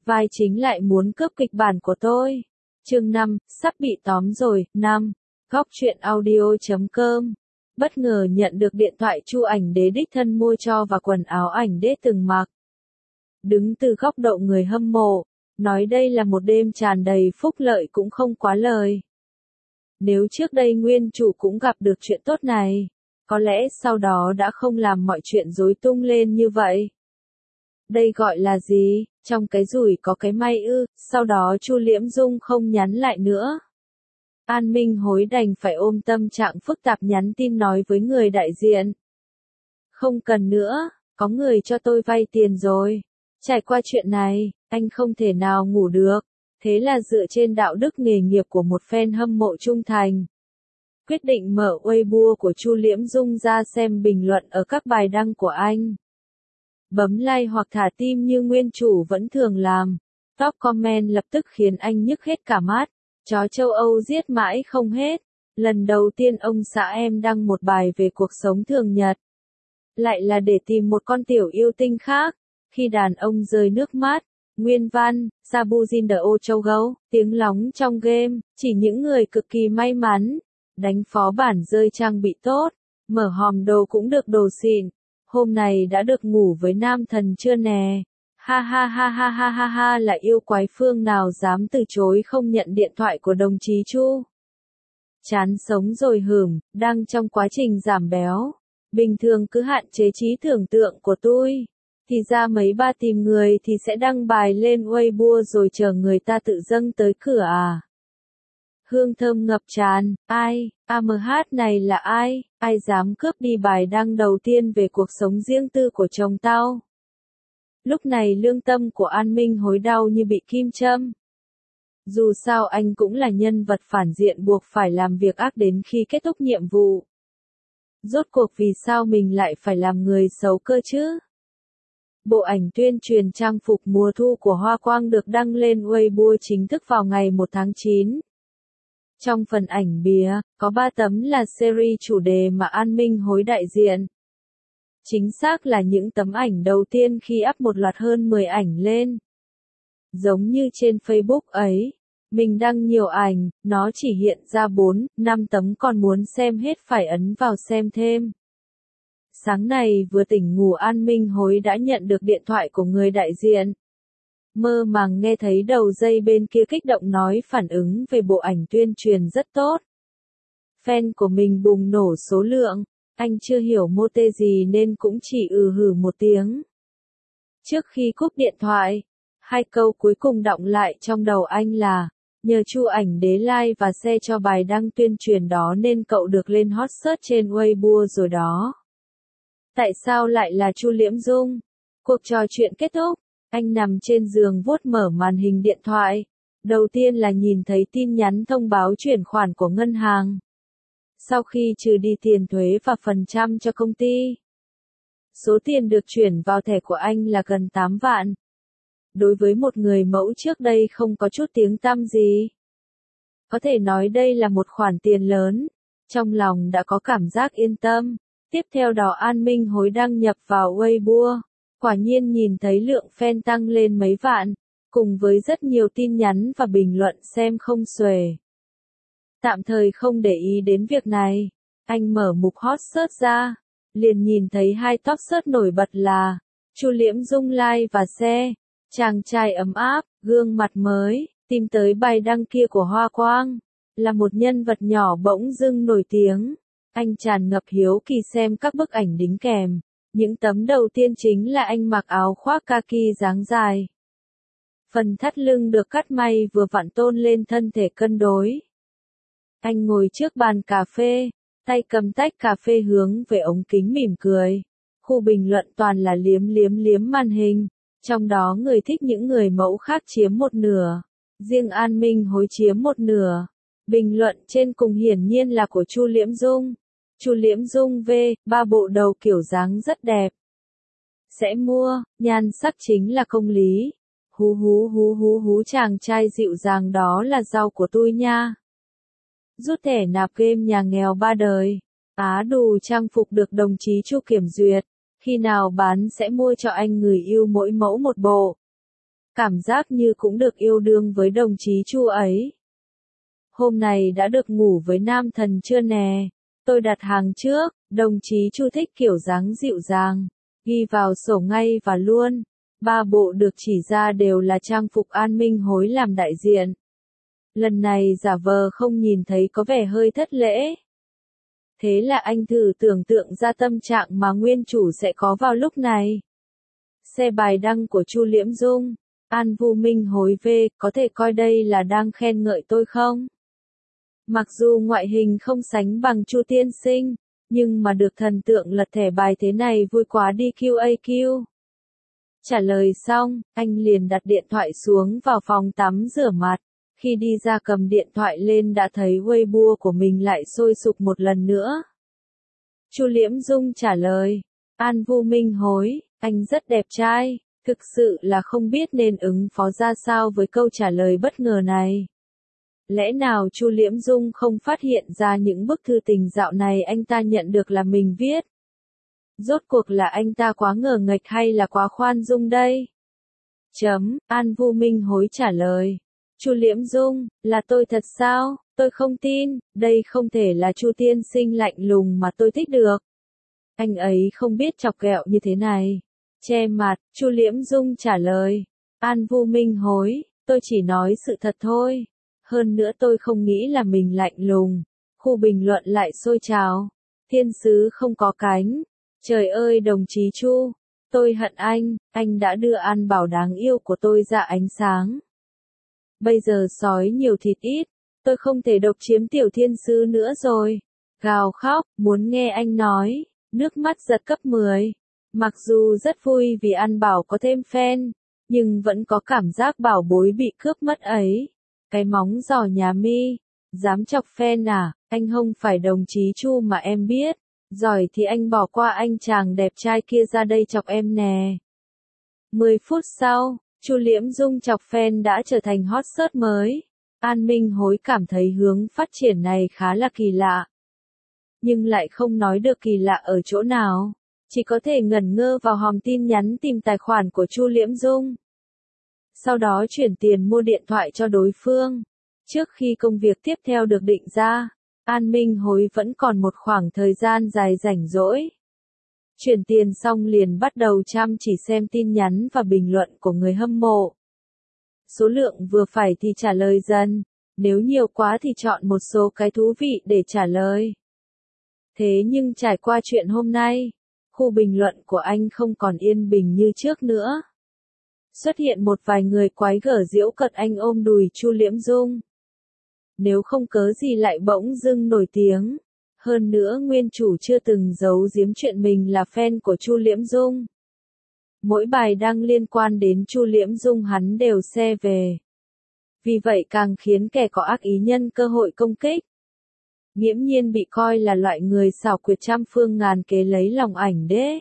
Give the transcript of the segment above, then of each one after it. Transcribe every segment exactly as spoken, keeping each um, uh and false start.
vai chính lại muốn cướp kịch bản của tôi. Chương năm, sắp bị tóm rồi. Năm. Góc truyện audio chấm com. Bất ngờ nhận được điện thoại Chu ảnh đế đích thân mua cho và quần áo ảnh đế từng mặc. Đứng từ góc độ người hâm mộ, nói đây là một đêm tràn đầy phúc lợi cũng không quá lời. Nếu trước đây nguyên chủ cũng gặp được chuyện tốt này, có lẽ sau đó đã không làm mọi chuyện rối tung lên như vậy. Đây gọi là gì? Trong cái rủi có cái may ư? Sau đó Chu Liễm Dung không nhắn lại nữa. An Minh Hối đành phải ôm tâm trạng phức tạp nhắn tin nói với người đại diện. Không cần nữa, có người cho tôi vay tiền rồi. Trải qua chuyện này, anh không thể nào ngủ được. Thế là dựa trên đạo đức nghề nghiệp của một fan hâm mộ trung thành, quyết định mở Weibo của Chu Liễm Dung ra xem bình luận ở các bài đăng của anh. Bấm like hoặc thả tim như nguyên chủ vẫn thường làm. Top comment lập tức khiến anh nhức hết cả mắt. Chó châu Âu giết mãi không hết. Lần đầu tiên ông xã em đăng một bài về cuộc sống thường nhật. Lại là để tìm một con tiểu yêu tinh khác. Khi đàn ông rơi nước mắt. Nguyên văn, Sabuzin the O châu gấu, tiếng lóng trong game, chỉ những người cực kỳ may mắn. Đánh phó bản rơi trang bị tốt. Mở hòm đồ cũng được đồ xịn. Hôm này đã được ngủ với nam thần chưa nè? Ha ha ha ha ha ha ha là yêu quái phương nào dám từ chối không nhận điện thoại của đồng chí Chu. Chán sống rồi hửm, đang trong quá trình giảm béo. Bình thường cứ hạn chế trí tưởng tượng của tôi. Thì ra mấy ba tìm người thì sẽ đăng bài lên Weibo rồi chờ người ta tự dâng tới cửa à. Hương thơm ngập tràn, ai, a em hát này là ai, ai dám cướp đi bài đăng đầu tiên về cuộc sống riêng tư của chồng tao. Lúc này lương tâm của An Minh Hối đau như bị kim châm. Dù sao anh cũng là nhân vật phản diện buộc phải làm việc ác đến khi kết thúc nhiệm vụ. Rốt cuộc vì sao mình lại phải làm người xấu cơ chứ? Bộ ảnh tuyên truyền trang phục mùa thu của Hoa Quang được đăng lên Weibo chính thức vào ngày một tháng chín. Trong phần ảnh bìa, có ba tấm là series chủ đề mà An Minh Hối đại diện. Chính xác là những tấm ảnh đầu tiên khi up một loạt hơn mười ảnh lên. Giống như trên Facebook ấy, mình đăng nhiều ảnh, nó chỉ hiện ra bốn, năm tấm còn muốn xem hết phải ấn vào xem thêm. Sáng này vừa tỉnh ngủ An Minh Hối đã nhận được điện thoại của người đại diện. Mơ màng nghe thấy đầu dây bên kia kích động nói phản ứng về bộ ảnh tuyên truyền rất tốt. Fan của mình bùng nổ số lượng, anh chưa hiểu mô tê gì nên cũng chỉ ừ hử một tiếng. Trước khi cúp điện thoại, hai câu cuối cùng đọng lại trong đầu anh là, nhờ Chu ảnh đế like và share cho bài đăng tuyên truyền đó nên cậu được lên hot search trên Weibo rồi đó. Tại sao lại là Chu Liễm Dung? Cuộc trò chuyện kết thúc. Anh nằm trên giường vuốt mở màn hình điện thoại. Đầu tiên là nhìn thấy tin nhắn thông báo chuyển khoản của ngân hàng. Sau khi trừ đi tiền thuế và phần trăm cho công ty, số tiền được chuyển vào thẻ của anh là gần tám vạn. Đối với một người mẫu trước đây không có chút tiếng tăm gì, có thể nói đây là một khoản tiền lớn. Trong lòng đã có cảm giác yên tâm. Tiếp theo đó An Minh Hối đăng nhập vào Weibo. Quả nhiên nhìn thấy lượng fan tăng lên mấy vạn, cùng với rất nhiều tin nhắn và bình luận xem không xuể. Tạm thời không để ý đến việc này, anh mở mục hot search ra, liền nhìn thấy hai top search nổi bật là Chu Liễm Dung like và share, chàng trai ấm áp, gương mặt mới, tìm tới bài đăng kia của Hoa Quang, là một nhân vật nhỏ bỗng dưng nổi tiếng. Anh tràn ngập hiếu kỳ xem các bức ảnh đính kèm. Những tấm đầu tiên chính là anh mặc áo khoác kaki dáng dài. Phần thắt lưng được cắt may vừa vặn tôn lên thân thể cân đối. Anh ngồi trước bàn cà phê, tay cầm tách cà phê hướng về ống kính mỉm cười. Khu bình luận toàn là liếm liếm liếm màn hình, trong đó người thích những người mẫu khác chiếm một nửa. Riêng An Minh Hối chiếm một nửa. Bình luận trên cùng hiển nhiên là của Chu Liễm Dung. Chu Liễm Dung V, ba bộ đầu kiểu dáng rất đẹp. Sẽ mua, nhan sắc chính là công lý. Hú hú hú hú hú chàng trai dịu dàng đó là rau của tôi nha. Rút thẻ nạp game nhà nghèo ba đời. Á đù trang phục được đồng chí Chu kiểm duyệt. Khi nào bán sẽ mua cho anh người yêu mỗi mẫu một bộ. cảm giác như cũng được yêu đương với đồng chí Chu ấy. Hôm này đã được ngủ với nam thần chưa nè? Tôi đặt hàng trước, đồng chí Chu thích kiểu dáng dịu dàng, ghi vào sổ ngay và luôn. Ba bộ được chỉ ra đều là trang phục An Minh Hối làm đại diện. Lần này giả vờ không nhìn thấy có vẻ hơi thất lễ. Thế là anh thử tưởng tượng ra tâm trạng mà nguyên chủ sẽ có vào lúc này. Xe bài đăng của Chu Liễm Dung, An Vu Minh Hối về, có thể coi đây là đang khen ngợi tôi không? Mặc dù ngoại hình không sánh bằng Chu tiên sinh, nhưng mà được thần tượng lật thẻ bài thế này vui quá đi quy a quy. Trả lời xong, anh liền đặt điện thoại xuống vào phòng tắm rửa mặt. Khi đi ra cầm điện thoại lên đã thấy Weibo của mình lại sôi sục một lần nữa. Chu Liễm Dung trả lời, An Vu Minh Hối, anh rất đẹp trai, thực sự là không biết nên ứng phó ra sao với câu trả lời bất ngờ này. Lẽ nào Chu Liễm Dung không phát hiện ra những bức thư tình dạo này anh ta nhận được là mình viết? Rốt cuộc là anh ta quá ngờ nghệch hay là quá khoan dung đây? Chấm, An Vu Minh Hối trả lời. Chu Liễm Dung, là tôi thật sao? Tôi không tin, đây không thể là Chu tiên sinh lạnh lùng mà tôi thích được. Anh ấy không biết chọc ghẹo như thế này. Che mặt, Chu Liễm Dung trả lời. An Vu Minh Hối, tôi chỉ nói sự thật thôi. Hơn nữa tôi không nghĩ là mình lạnh lùng. Khu bình luận lại sôi trào. Thiên sứ không có cánh. Trời ơi đồng chí Chu, tôi hận anh, anh đã đưa An Bảo đáng yêu của tôi ra ánh sáng. Bây giờ sói nhiều thịt ít, tôi không thể độc chiếm tiểu thiên sứ nữa rồi. Gào khóc, muốn nghe anh nói, nước mắt giật cấp mười. Mặc dù rất vui vì An Bảo có thêm fan, nhưng vẫn có cảm giác bảo bối bị cướp mất ấy. Cái móng giò nhà mi, dám chọc fan à, anh không phải đồng chí Chu mà em biết. Giỏi thì anh bỏ qua anh chàng đẹp trai kia ra đây chọc em nè. mười phút sau, Chu Liễm Dung chọc fan đã trở thành hot search mới. An Minh Hối cảm thấy hướng phát triển này khá là kỳ lạ. Nhưng lại không nói được kỳ lạ ở chỗ nào. Chỉ có thể ngẩn ngơ vào hòm tin nhắn tìm tài khoản của Chu Liễm Dung. Sau đó chuyển tiền mua điện thoại cho đối phương. Trước khi công việc tiếp theo được định ra, An Minh Hối vẫn còn một khoảng thời gian dài rảnh rỗi. Chuyển tiền xong liền bắt đầu chăm chỉ xem tin nhắn và bình luận của người hâm mộ. Số lượng vừa phải thì trả lời dần, nếu nhiều quá thì chọn một số cái thú vị để trả lời. Thế nhưng trải qua chuyện hôm nay, khu bình luận của anh không còn yên bình như trước nữa. Xuất hiện một vài người quái gở giễu cợt anh ôm đùi Chu Liễm Dung. Nếu không cớ gì lại bỗng dưng nổi tiếng. Hơn nữa nguyên chủ chưa từng giấu giếm chuyện mình là fan của Chu Liễm Dung. Mỗi bài đăng liên quan đến Chu Liễm Dung hắn đều share về. Vì vậy càng khiến kẻ có ác ý nhân cơ hội công kích. Nghiễm nhiên bị coi là loại người xảo quyệt trăm phương ngàn kế lấy lòng ảnh đế.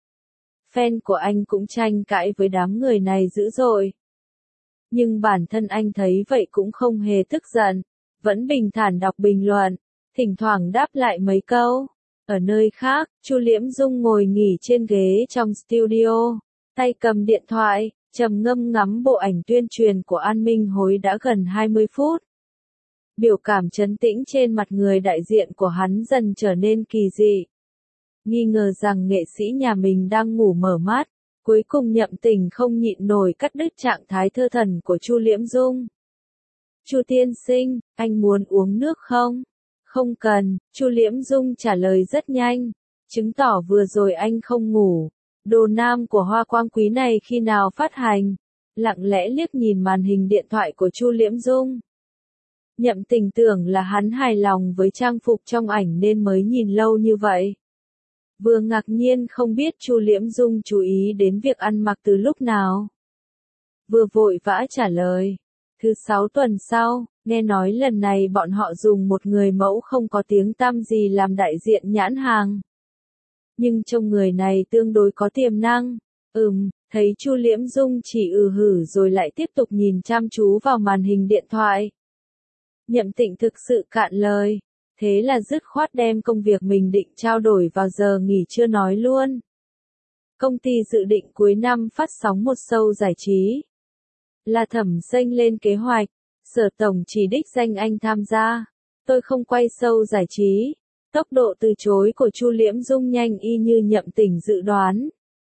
Fan của anh cũng tranh cãi với đám người này dữ dội. Nhưng bản thân anh thấy vậy cũng không hề tức giận. Vẫn bình thản đọc bình luận, thỉnh thoảng đáp lại mấy câu. Ở nơi khác, Chu Liễm Dung ngồi nghỉ trên ghế trong studio, tay cầm điện thoại, trầm ngâm ngắm bộ ảnh tuyên truyền của An Minh Hối đã gần hai mươi phút. Biểu cảm trấn tĩnh trên mặt người đại diện của hắn dần trở nên kỳ dị. Nghi ngờ rằng nghệ sĩ nhà mình đang ngủ mở mắt, cuối cùng Nhậm Tình không nhịn nổi cắt đứt trạng thái thơ thần của Chu Liễm Dung. Chu tiên sinh, anh muốn uống nước không? Không cần, Chu Liễm Dung trả lời rất nhanh, chứng tỏ vừa rồi anh không ngủ. Đồ nam của Hoa Quang Quý này khi nào phát hành? Lặng lẽ liếc nhìn màn hình điện thoại của Chu Liễm Dung. Nhậm Tình tưởng là hắn hài lòng với trang phục trong ảnh nên mới nhìn lâu như vậy. Vừa ngạc nhiên không biết Chu Liễm Dung chú ý đến việc ăn mặc từ lúc nào. Vừa vội vã trả lời. Thứ sáu tuần sau, nghe nói lần này bọn họ dùng một người mẫu không có tiếng tăm gì làm đại diện nhãn hàng. Nhưng trông người này tương đối có tiềm năng. Ừm, thấy Chu Liễm Dung chỉ ừ hử rồi lại tiếp tục nhìn chăm chú vào màn hình điện thoại. Nhậm Tịnh thực sự cạn lời. Thế là dứt khoát đem công việc mình định trao đổi vào giờ nghỉ trưa nói luôn. Công ty dự định cuối năm phát sóng một show giải trí. La Thẩm xanh lên kế hoạch, Sở Tổng chỉ đích danh anh tham gia. Tôi không quay show giải trí. Tốc độ từ chối của Chu Liễm Dung nhanh y như Nhậm Tình dự đoán.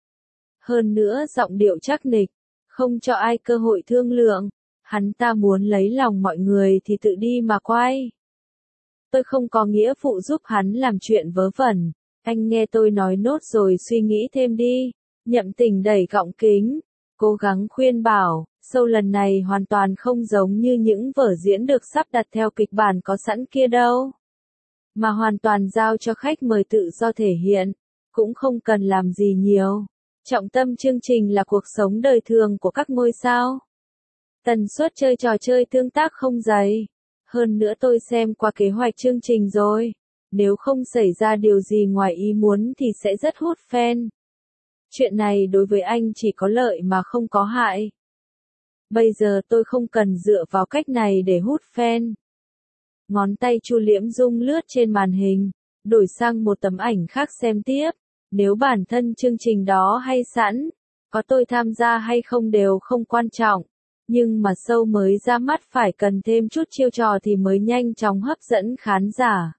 Hơn nữa giọng điệu chắc nịch, không cho ai cơ hội thương lượng. Hắn ta muốn lấy lòng mọi người thì tự đi mà quay. Tôi không có nghĩa vụ giúp hắn làm chuyện vớ vẩn. Anh nghe tôi nói nốt rồi suy nghĩ thêm đi. Nhậm Tình đẩy gọng kính, cố gắng khuyên bảo, show lần này hoàn toàn không giống như những vở diễn được sắp đặt theo kịch bản có sẵn kia đâu. Mà hoàn toàn giao cho khách mời tự do thể hiện, cũng không cần làm gì nhiều. Trọng tâm chương trình là cuộc sống đời thường của các ngôi sao. Tần suất chơi trò chơi tương tác không dày. Hơn nữa tôi xem qua kế hoạch chương trình rồi. Nếu không xảy ra điều gì ngoài ý muốn thì sẽ rất hút fan. Chuyện này đối với anh chỉ có lợi mà không có hại. Bây giờ tôi không cần dựa vào cách này để hút fan. Ngón tay Chu Liễm Dung lướt trên màn hình, đổi sang một tấm ảnh khác xem tiếp. Nếu bản thân chương trình đó hay sẵn, có tôi tham gia hay không đều không quan trọng. Nhưng mà show mới ra mắt phải cần thêm chút chiêu trò thì mới nhanh chóng hấp dẫn khán giả.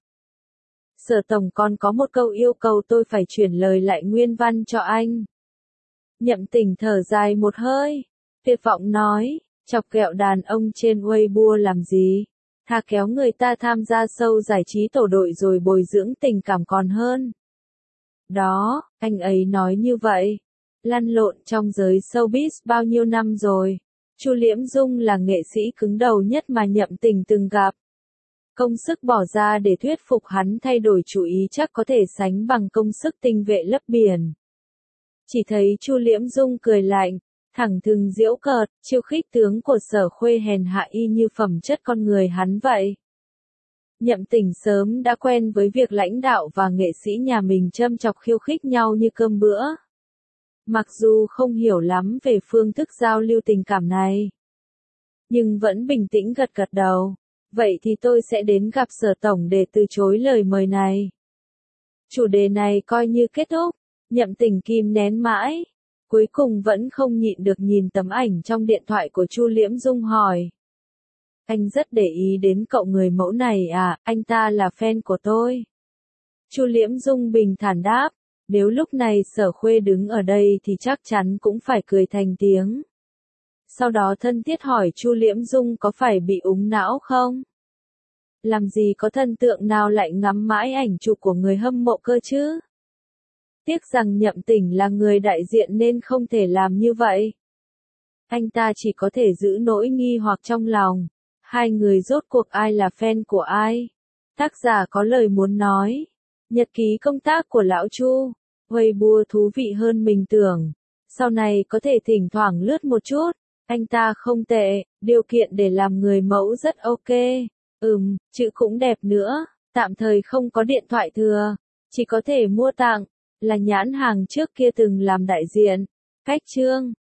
Sở Tổng còn có một câu yêu cầu tôi phải chuyển lời lại nguyên văn cho anh. Nhậm Tình thở dài một hơi, tuyệt vọng nói, chọc ghẹo đàn ông trên Weibo làm gì, thà kéo người ta tham gia show giải trí tổ đội rồi bồi dưỡng tình cảm còn hơn. Đó, anh ấy nói như vậy. Lăn lộn trong giới showbiz bao nhiêu năm rồi. Chu Liễm Dung là nghệ sĩ cứng đầu nhất mà Nhậm Tình từng gặp. Công sức bỏ ra để thuyết phục hắn thay đổi chủ ý chắc có thể sánh bằng công sức tinh vệ lấp biển. Chỉ thấy Chu Liễm Dung cười lạnh, thẳng thừng giễu cợt, chiêu khích tướng của Sở Khuê hèn hạ y như phẩm chất con người hắn vậy. Nhậm Tình sớm đã quen với việc lãnh đạo và nghệ sĩ nhà mình châm chọc khiêu khích nhau như cơm bữa. Mặc dù không hiểu lắm về phương thức giao lưu tình cảm này, nhưng vẫn bình tĩnh gật gật đầu. Vậy thì tôi sẽ đến gặp Sở Tổng để từ chối lời mời này. Chủ đề này coi như kết thúc. Nhậm Tình kìm nén mãi, cuối cùng vẫn không nhịn được nhìn tấm ảnh trong điện thoại của Chu Liễm Dung hỏi. Anh rất để ý đến cậu người mẫu này à, anh ta là fan của tôi. Chu Liễm Dung bình thản đáp, nếu lúc này Sở Khuê đứng ở đây thì chắc chắn cũng phải cười thành tiếng. Sau đó thân thiết hỏi Chu Liễm Dung có phải bị úng não không? Làm gì có thần tượng nào lại ngắm mãi ảnh chụp của người hâm mộ cơ chứ? Tiếc rằng Nhậm Tình là người đại diện nên không thể làm như vậy. Anh ta chỉ có thể giữ nỗi nghi hoặc trong lòng. Hai người rốt cuộc ai là fan của ai? Tác giả có lời muốn nói. Nhật ký công tác của lão Chu. Weibo thú vị hơn mình tưởng. Sau này có thể thỉnh thoảng lướt một chút. Anh ta không tệ, điều kiện để làm người mẫu rất ok. Ừm, chữ cũng đẹp nữa. Tạm thời không có điện thoại thừa. Chỉ có thể mua tặng. Là nhãn hàng trước kia từng làm đại diện. Cách chương